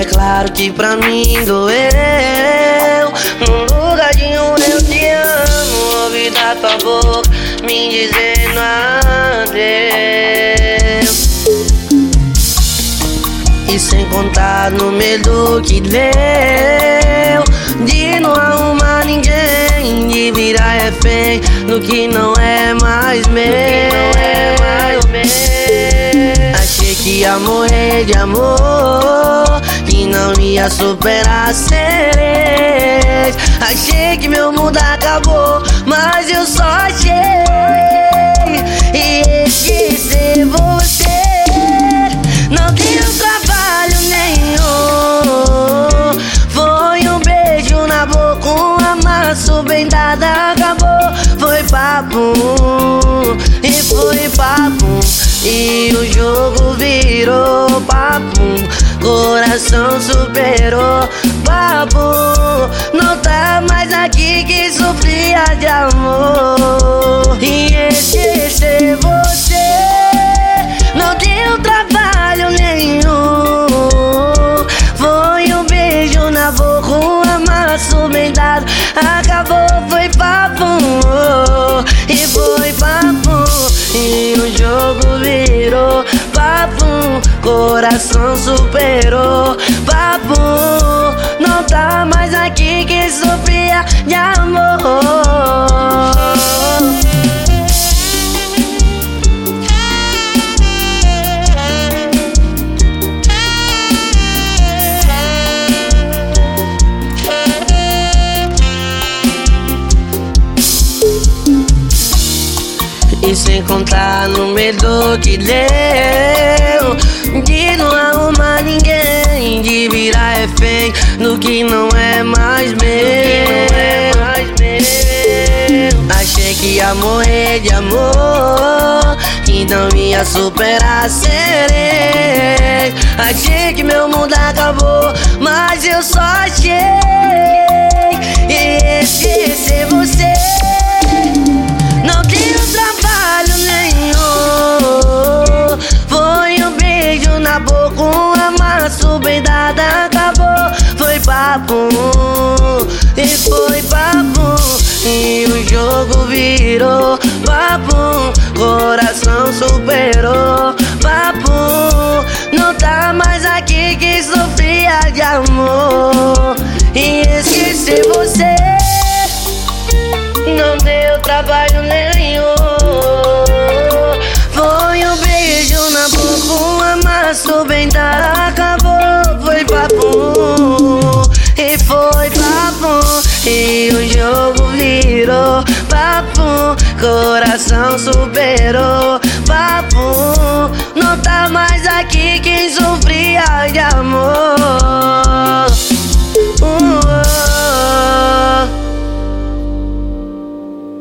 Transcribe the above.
claro que pra mim doeu. No lugarzinho eu te amo, ouvi da tua boca me dizendo adeus. E sem contar no medo que deu de não arrumar ninguém, de virar refém do que não é mais meu. Achei que ia morrer de amor, que não ia superar sereia. Achei que meu mundo acabou, mas eu só achei e esquecer você. Não deu trabalho nenhum, foi um beijo na boca, um amasso bem dado, acabou. Foi papo, e foi papo, e o jogo virou papo. Coração superou papo, não tá mais aqui que sofria de amor. E esquecer você não deu trabalho nenhum, foi um beijo na boca, um amasso bem dado, acabou. Foi papo, e foi papo, e o jogo virou papo. Coração superou papo, não tá mais aqui quem sofria de amor. E sem contar no medo que deu de não arrumar ninguém, de virar refém do que não é mais meu. Achei que ia morrer de amor, que não ia superar sereia. Achei que meu mundo acabou, mas eu só achei e esquecer você. Não deu trabalho nenhum, foi um beijo na boca, um amasso bem dado, acabou. Foi papo, e foi papo, e o jogo virou papo. Coração superou papo, não tá mais aqui que sofria de amor. E esquecer você não deu trabalho nenhum, foi um beijo na boca, um amasso bem dado, acabou. Foi papo, e foi papo, e o jogo virou papo. Coração superou papo, não tá mais aqui quem sofria de amor.